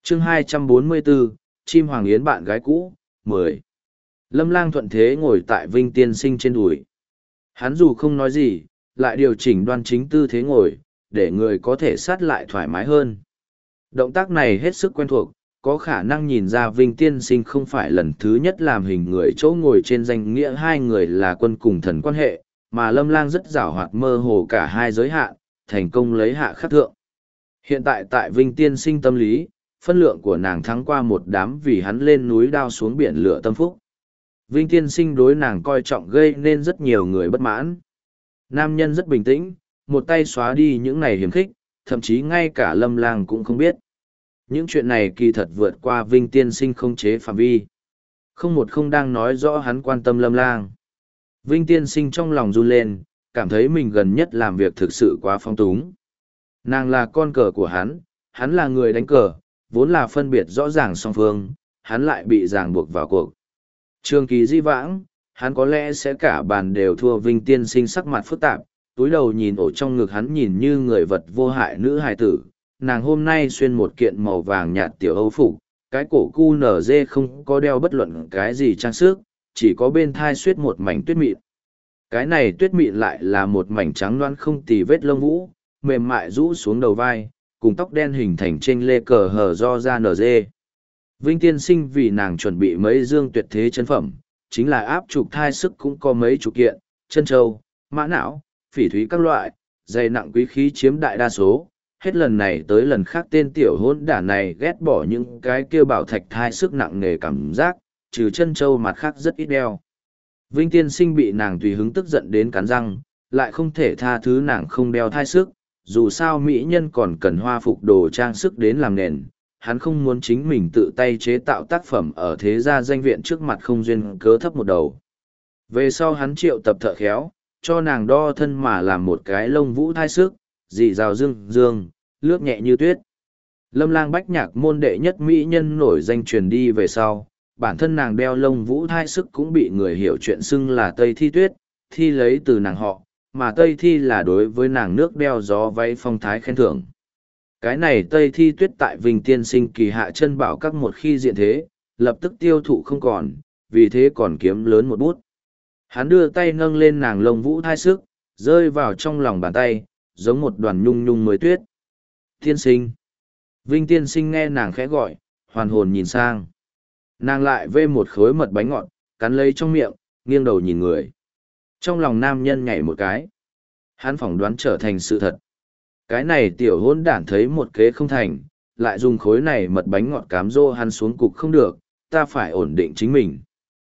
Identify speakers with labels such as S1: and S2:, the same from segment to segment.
S1: chương 244, chim hoàng yến bạn gái cũ, 10. Lâm Lang thuận thế ngồi tại Vinh Tiên Sinh trên đùi. Hắn dù không nói gì, lại điều chỉnh đoan chính tư thế ngồi, để người có thể sát lại thoải mái hơn. Động tác này hết sức quen thuộc, có khả năng nhìn ra Vinh Tiên Sinh không phải lần thứ nhất làm hình người chỗ ngồi trên danh nghĩa hai người là quân cùng thần quan hệ, mà Lâm Lang rất giảo hoạt mơ hồ cả hai giới hạn, thành công lấy hạ khắc thượng. Hiện tại tại Vinh Tiên Sinh tâm lý, phân lượng của nàng thắng qua một đám vì hắn lên núi đao xuống biển lửa tâm phúc. Vinh Tiên Sinh đối nàng coi trọng gây nên rất nhiều người bất mãn. Nam nhân rất bình tĩnh, một tay xóa đi những này hiểm khích, thậm chí ngay cả Lâm Lang cũng không biết. Những chuyện này kỳ thật vượt qua Vinh Tiên Sinh không chế phạm vi. Không đang nói rõ hắn quan tâm Lâm Lang. Vinh Tiên Sinh trong lòng run lên, cảm thấy mình gần nhất làm việc thực sự quá phong túng. Nàng là con cờ của hắn là người đánh cờ, vốn là phân biệt rõ ràng song phương, hắn lại bị ràng buộc vào cuộc. Trường kỳ di vãng, hắn có lẽ sẽ cả bàn đều thua. Vinh Tiên Sinh sắc mặt phức tạp, túi đầu nhìn ổ trong ngực hắn nhìn như người vật vô hại nữ hài tử. Nàng hôm nay xuyên một kiện màu vàng nhạt tiểu âu phục, cái cổ cu nở dê không có đeo bất luận cái gì trang sức, chỉ có bên thai xuyết một mảnh tuyết mịn. Cái này tuyết mịn lại là một mảnh trắng loãng không tì vết lông vũ, mềm mại rũ xuống đầu vai, cùng tóc đen hình thành trên lê cờ hở do ra nở dê. Vinh Tiên Sinh vì nàng chuẩn bị mấy dương tuyệt thế chân phẩm, chính là áp trục thai sức cũng có mấy chục kiện, chân châu, mã não, phỉ thúy các loại, dày nặng quý khí chiếm đại đa số. Hết lần này tới lần khác tên tiểu hôn đản này ghét bỏ những cái kêu bảo thạch thai sức nặng nề cảm giác, trừ chân châu mặt khác rất ít đeo. Vinh Tiên Sinh bị nàng tùy hứng tức giận đến cắn răng, lại không thể tha thứ nàng không đeo thai sức, dù sao mỹ nhân còn cần hoa phục đồ trang sức đến làm nền. Hắn không muốn chính mình tự tay chế tạo tác phẩm ở thế gia danh viện trước mặt không duyên cớ thấp một đầu. Về sau hắn triệu tập thợ khéo, cho nàng đo thân mà làm một cái lông vũ thai sức, dị rào dương, lướt nhẹ như tuyết. Lâm Lang bách nhạc môn đệ nhất mỹ nhân nổi danh truyền đi về sau, bản thân nàng đeo lông vũ thai sức cũng bị người hiểu chuyện xưng là Tây Thi Tuyết, thi lấy từ nàng họ, mà Tây Thi là đối với nàng nước đeo gió váy phong thái khen thưởng. Cái này Tây Thi Tuyết tại Vinh Tiên Sinh kỳ hạ chân bảo các một khi diện thế, lập tức tiêu thụ không còn, vì thế còn kiếm lớn một bút. Hắn đưa tay nâng lên nàng lông vũ thai sức, rơi vào trong lòng bàn tay, giống một đoàn nhung nhung mới tuyết. Tiên Sinh. Vinh Tiên Sinh nghe nàng khẽ gọi, hoàn hồn nhìn sang. Nàng lại vê một khối mật bánh ngọt, cắn lấy trong miệng, nghiêng đầu nhìn người. Trong lòng nam nhân nhảy một cái. Hắn phỏng đoán trở thành sự thật. Cái này tiểu hôn đản thấy một kế không thành, lại dùng khối này mật bánh ngọt cám dỗ hắn xuống cục không được, ta phải ổn định chính mình.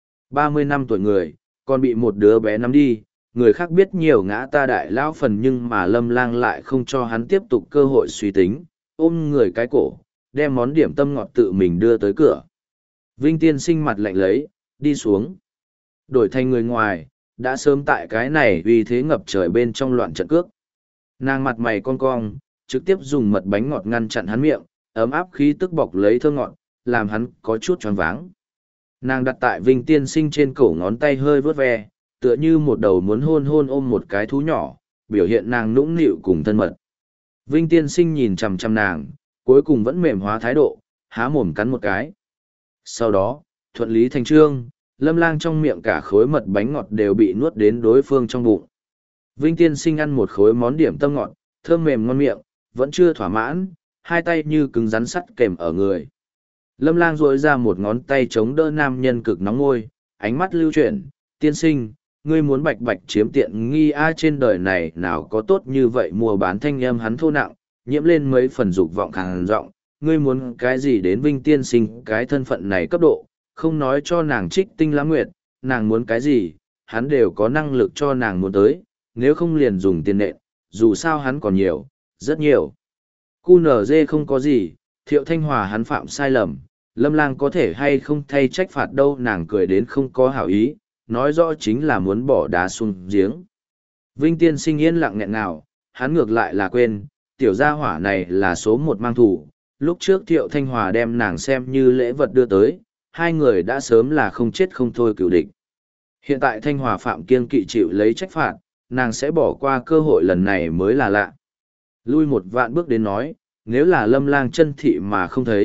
S1: 30 năm tuổi người, còn bị một đứa bé nắm đi, người khác biết nhiều ngã ta đại lão phần nhưng mà Lâm Lang lại không cho hắn tiếp tục cơ hội suy tính, ôm người cái cổ, đem món điểm tâm ngọt tự mình đưa tới cửa. Vinh Tiên Sinh mặt lạnh lấy, đi xuống. Đổi thành người ngoài, đã sớm tại cái này vì thế ngập trời bên trong loạn trận cước. Nàng mặt mày cong cong, trực tiếp dùng mật bánh ngọt ngăn chặn hắn miệng, ấm áp khí tức bọc lấy thơ ngọt, làm hắn có chút choáng váng. Nàng đặt tại Vinh Tiên Sinh trên cổ ngón tay hơi vớt ve, tựa như một đầu muốn hôn hôn ôm một cái thú nhỏ, biểu hiện nàng nũng nịu cùng thân mật. Vinh Tiên Sinh nhìn chằm chằm nàng, cuối cùng vẫn mềm hóa thái độ, há mồm cắn một cái. Sau đó, thuận lý thành trương, Lâm Lang trong miệng cả khối mật bánh ngọt đều bị nuốt đến đối phương trong bụng. Vinh Tiên Sinh ăn một khối món điểm tâm ngọt, thơm mềm ngon miệng, vẫn chưa thỏa mãn, hai tay như cứng rắn sắt kềm ở người. Lâm Lang duỗi ra một ngón tay chống đỡ nam nhân cực nóng ngôi, ánh mắt lưu chuyển, tiên sinh, ngươi muốn bạch bạch chiếm tiện nghi trên đời này nào có tốt như vậy. Mua bán thanh âm hắn thô nặng, nhiễm lên mấy phần dục vọng khàn giọng, ngươi muốn cái gì đến Vinh Tiên Sinh cái thân phận này cấp độ, không nói cho nàng Trích Tinh Lãng Nguyệt, nàng muốn cái gì, hắn đều có năng lực cho nàng muốn tới, nếu không liền dùng tiền nện, dù sao hắn còn nhiều, rất nhiều. QNZ không có gì, Thiệu Thanh Hòa hắn phạm sai lầm, Lâm Lang có thể hay không thay trách phạt đâu. Nàng cười đến không có hảo ý, nói rõ chính là muốn bỏ đá xuống giếng. Vinh Tiên Sinh yên lặng nghẹn nào, hắn ngược lại là quên, tiểu gia hỏa này là số một mang thủ. Lúc trước Thiệu Thanh Hòa đem nàng xem như lễ vật đưa tới, hai người đã sớm là không chết không thôi cựu địch. Hiện tại Thanh Hòa phạm kiêng kỵ chịu lấy trách phạt, nàng sẽ bỏ qua cơ hội lần này mới là lạ. Lui một vạn bước đến nói, nếu là Lâm Lang chân thị mà không thấy,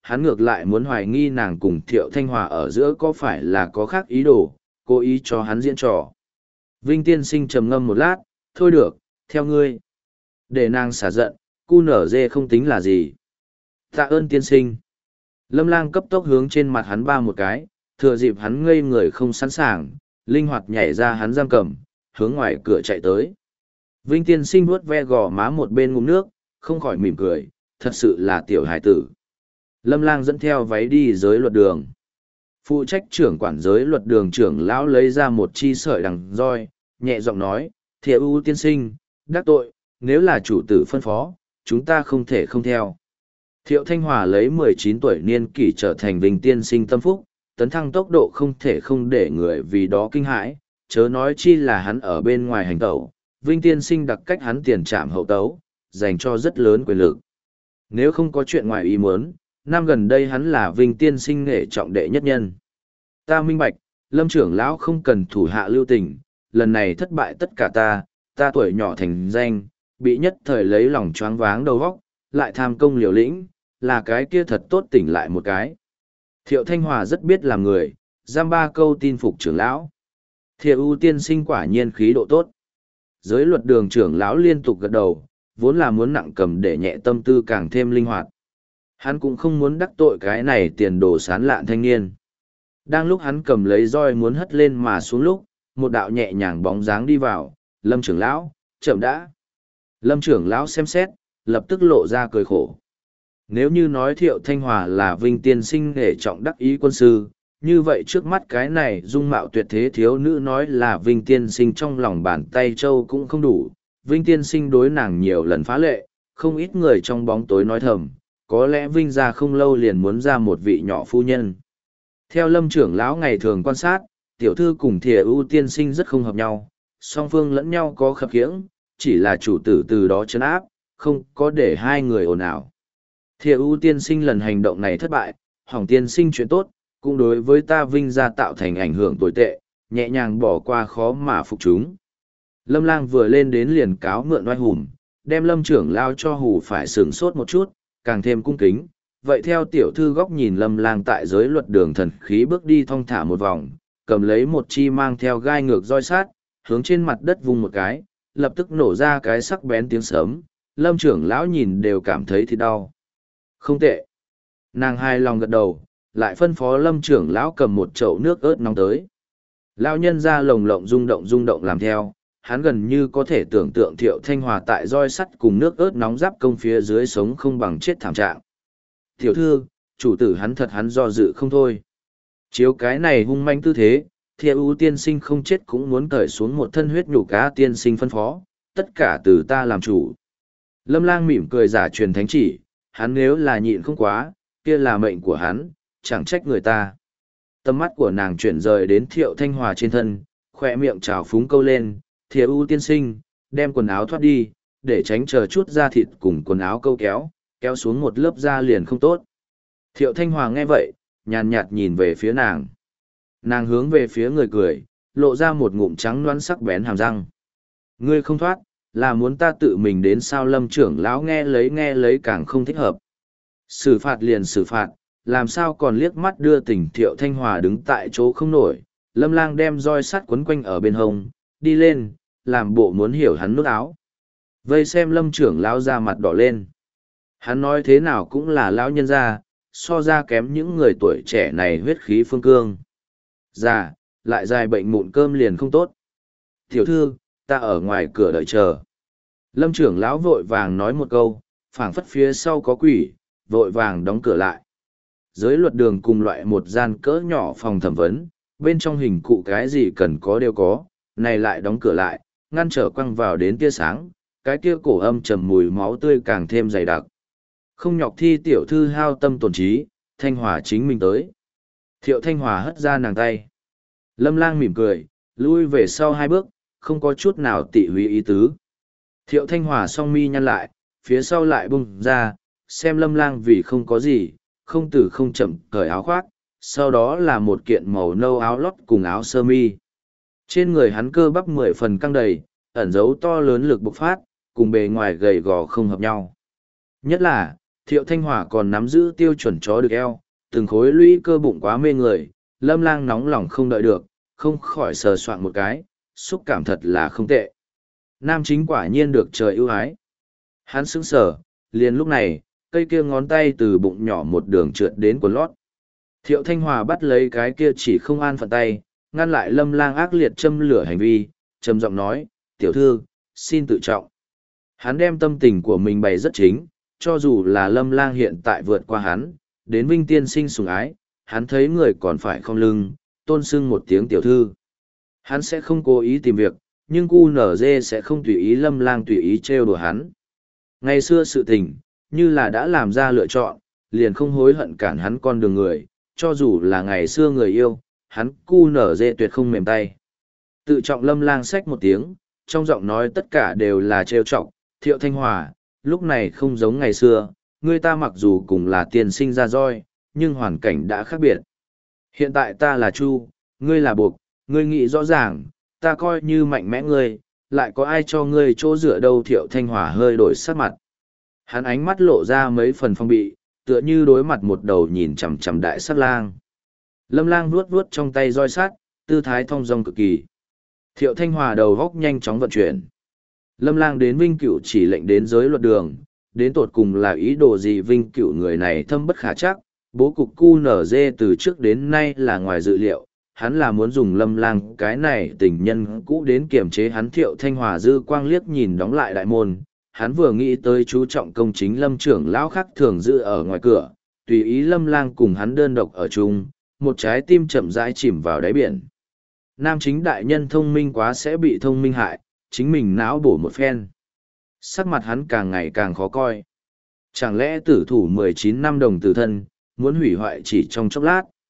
S1: hắn ngược lại muốn hoài nghi nàng cùng Thiệu Thanh Hòa ở giữa có phải là có khác ý đồ, cố ý cho hắn diễn trò. Vinh tiên sinh trầm ngâm một lát, thôi được, theo ngươi. Để nàng xả giận, cu nở dê không tính là gì. Tạ ơn tiên sinh. Lâm Lang cấp tốc hướng trên mặt hắn ba một cái, thừa dịp hắn ngây người không sẵn sàng, linh hoạt nhảy ra hắn giam cầm, hướng ngoài cửa chạy tới. Vinh tiên sinh vuốt ve gò má một bên ngụm nước, không khỏi mỉm cười, thật sự là tiểu hài tử. Lâm Lang dẫn theo váy đi giới luật đường. Phụ trách trưởng quản giới luật đường trưởng lão lấy ra một chi sợi đằng roi, nhẹ giọng nói, Thiệu ưu tiên sinh, đắc tội, nếu là chủ tử phân phó, chúng ta không thể không theo. Thiệu Thanh Hòa lấy 19 tuổi niên kỷ trở thành Vinh tiên sinh tâm phúc, tấn thăng tốc độ không thể không để người vì đó kinh hãi, chớ nói chi là hắn ở bên ngoài hành tẩu, Vinh tiên sinh đặc cách hắn tiền trạm hậu tấu, dành cho rất lớn quyền lực. Nếu không có chuyện ngoài ý muốn, năm gần đây hắn là Vinh tiên sinh nghệ trọng đệ nhất nhân. Ta minh bạch, Lâm trưởng lão không cần thủ hạ lưu tình, lần này thất bại tất cả ta tuổi nhỏ thành danh, bị nhất thời lấy lòng choáng váng đầu óc, lại tham công liều lĩnh, là cái kia thật tốt tỉnh lại một cái. Thiệu Thanh Hòa rất biết làm người, giam ba câu tin phục trưởng lão. Thiệu ưu tiên sinh quả nhiên khí độ tốt. Giới luật đường trưởng lão liên tục gật đầu, vốn là muốn nặng cầm để nhẹ tâm tư càng thêm linh hoạt. Hắn cũng không muốn đắc tội cái này tiền đồ sán lạn thanh niên. Đang lúc hắn cầm lấy roi muốn hất lên mà xuống lúc, một đạo nhẹ nhàng bóng dáng đi vào, Lâm trưởng lão, chậm đã. Lâm trưởng lão xem xét, lập tức lộ ra cười khổ. Nếu như nói Thiệu Thanh Hòa là Vinh tiên sinh nghệ trọng đắc ý quân sư, như vậy trước mắt cái này dung mạo tuyệt thế thiếu nữ nói là Vinh tiên sinh trong lòng bàn tay châu cũng không đủ. Vinh tiên sinh đối nàng nhiều lần phá lệ, không ít người trong bóng tối nói thầm, có lẽ Vinh ra không lâu liền muốn ra một vị nhỏ phu nhân. Theo Lâm trưởng lão ngày thường quan sát, tiểu thư cùng Thiệu ưu tiên sinh rất không hợp nhau, song phương lẫn nhau có khập khiễng, chỉ là chủ tử từ đó trấn áp, không có để hai người ồn ào. Thiệu ưu tiên sinh lần hành động này thất bại, hỏng tiên sinh chuyện tốt, cũng đối với ta Vinh ra tạo thành ảnh hưởng tồi tệ, nhẹ nhàng bỏ qua khó mà phục chúng. Lâm Lang vừa lên đến liền cáo mượn oai hùm, đem Lâm trưởng lao cho hù phải sửng sốt một chút, càng thêm cung kính. Vậy theo tiểu thư góc nhìn Lâm Lang tại giới luật đường thần khí bước đi thong thả một vòng, cầm lấy một chi mang theo gai ngược roi sát, hướng trên mặt đất vung một cái, lập tức nổ ra cái sắc bén tiếng sớm, Lâm trưởng lão nhìn đều cảm thấy thì đau. Không tệ. Nàng hài lòng gật đầu, lại phân phó Lâm trưởng lão cầm một chậu nước ớt nóng tới. Lão nhân ra lồng lộng rung động làm theo, hắn gần như có thể tưởng tượng Thiệu Thanh Hòa tại roi sắt cùng nước ớt nóng giáp công phía dưới sống không bằng chết thảm trạng. Tiểu thư, chủ tử hắn do dự không thôi. Chiếu cái này hung manh tư thế, Thiệu ưu tiên sinh không chết cũng muốn cởi xuống một thân huyết nhục cá tiên sinh phân phó, tất cả từ ta làm chủ. Lâm Lang mỉm cười giả truyền thánh chỉ, hắn nếu là nhịn không quá, kia là mệnh của hắn, chẳng trách người ta. Tầm mắt của nàng chuyển rời đến Thiệu Thanh Hòa trên thân, khoe miệng trào phúng câu lên, Thiệu ưu tiên sinh, đem quần áo thoát đi, để tránh chờ chút da thịt cùng quần áo câu kéo xuống một lớp da liền không tốt. Thiệu Thanh Hòa nghe vậy, nhàn nhạt nhìn về phía nàng. Nàng hướng về phía người cười, lộ ra một ngụm trắng loãng sắc bén hàm răng. Ngươi không thoát, là muốn ta tự mình đến sao? Lâm trưởng lão nghe lấy càng không thích hợp. Xử phạt liền xử phạt, làm sao còn liếc mắt đưa tình. Thiệu Thanh Hòa đứng tại chỗ không nổi, Lâm Lang đem roi sắt quấn quanh ở bên hông, đi lên, làm bộ muốn hiểu hắn nút áo. Vây xem Lâm trưởng lão ra mặt đỏ lên. Hắn nói thế nào cũng là lão nhân gia, so ra kém những người tuổi trẻ này huyết khí phương cương. Già, lại dài bệnh mụn cơm liền không tốt. Tiểu thư, ta ở ngoài cửa đợi chờ. Lâm trưởng lão vội vàng nói một câu, phảng phất phía sau có quỷ, vội vàng đóng cửa lại. Giới luật đường cùng loại một gian cỡ nhỏ phòng thẩm vấn, bên trong hình cụ cái gì cần có đều có, này lại đóng cửa lại, ngăn trở quăng vào đến tia sáng, cái kia cổ âm trầm mùi máu tươi càng thêm dày đặc. Không nhọc thi tiểu thư hao tâm tổn trí, Thanh Hòa chính mình tới. Thiệu Thanh Hòa hất ra nàng tay. Lâm Lang mỉm cười, lui về sau hai bước, không có chút nào tị húy ý tứ. Thiệu Thanh Hòa song mi nhăn lại, phía sau lại bung ra, xem Lâm Lang vì không có gì, không từ không chậm cởi áo khoác, sau đó là một kiện màu nâu áo lót cùng áo sơ mi. Trên người hắn cơ bắp 10 phần căng đầy, ẩn dấu to lớn lực bộc phát, cùng bề ngoài gầy gò không hợp nhau. Nhất là, Thiệu Thanh Hòa còn nắm giữ tiêu chuẩn chó được eo, từng khối lũy cơ bụng quá mê người, Lâm Lang nóng lòng không đợi được, không khỏi sờ soạn một cái, xúc cảm thật là không tệ. Nam chính quả nhiên được trời ưu ái. Hắn sững sờ, liền lúc này, cây kia ngón tay từ bụng nhỏ một đường trượt đến quần lót. Thiệu Thanh Hòa bắt lấy cái kia chỉ không an phận tay, ngăn lại Lâm Lang ác liệt châm lửa hành vi, trầm giọng nói, tiểu thư, xin tự trọng. Hắn đem tâm tình của mình bày rất chính, cho dù là Lâm Lang hiện tại vượt qua hắn, đến Vinh Tiên Sinh sủng ái, hắn thấy người còn phải không lưng, tôn sưng một tiếng tiểu thư. Hắn sẽ không cố ý tìm việc, nhưng QNZ sẽ không tùy ý Lâm Lang tùy ý trêu đùa hắn. Ngày xưa sự tình, như là đã làm ra lựa chọn, liền không hối hận cản hắn con đường người, cho dù là ngày xưa người yêu, hắn QNZ tuyệt không mềm tay. Tự trọng Lâm Lang xách một tiếng, trong giọng nói tất cả đều là trêu chọc, Thiệu Thanh Hòa, lúc này không giống ngày xưa, người ta mặc dù cùng là tiên sinh ra roi, nhưng hoàn cảnh đã khác biệt. Hiện tại ta là Chu, ngươi là Buộc, ngươi nghĩ rõ ràng, ta coi như mạnh mẽ ngươi, lại có ai cho ngươi chỗ dựa đâu. Thiệu Thanh Hòa hơi đổi sắc mặt. Hắn ánh mắt lộ ra mấy phần phong bị, tựa như đối mặt một đầu nhìn chằm chằm đại sát lang. Lâm Lang vuốt vuốt trong tay roi sắt, tư thái thong dong cực kỳ. Thiệu Thanh Hòa đầu góc nhanh chóng vận chuyển. Lâm Lang đến Vinh Cửu chỉ lệnh đến giới luật đường, đến tột cùng là ý đồ gì? Vinh Cửu người này thâm bất khả chắc, bố cục QNZ từ trước đến nay là ngoài dự liệu, hắn là muốn dùng Lâm Lang cái này tình nhân cũ đến kiềm chế hắn. Thiệu Thanh Hòa dư quang liếc nhìn đóng lại đại môn, hắn vừa nghĩ tới chú trọng công chính Lâm trưởng lão khác thường giữ ở ngoài cửa, tùy ý Lâm Lang cùng hắn đơn độc ở chung, một trái tim chậm rãi chìm vào đáy biển. Nam chính đại nhân thông minh quá sẽ bị thông minh hại, chính mình não bổ một phen. Sắc mặt hắn càng ngày càng khó coi. Chẳng lẽ tử thủ 19 năm đồng tử thân, muốn hủy hoại chỉ trong chốc lát?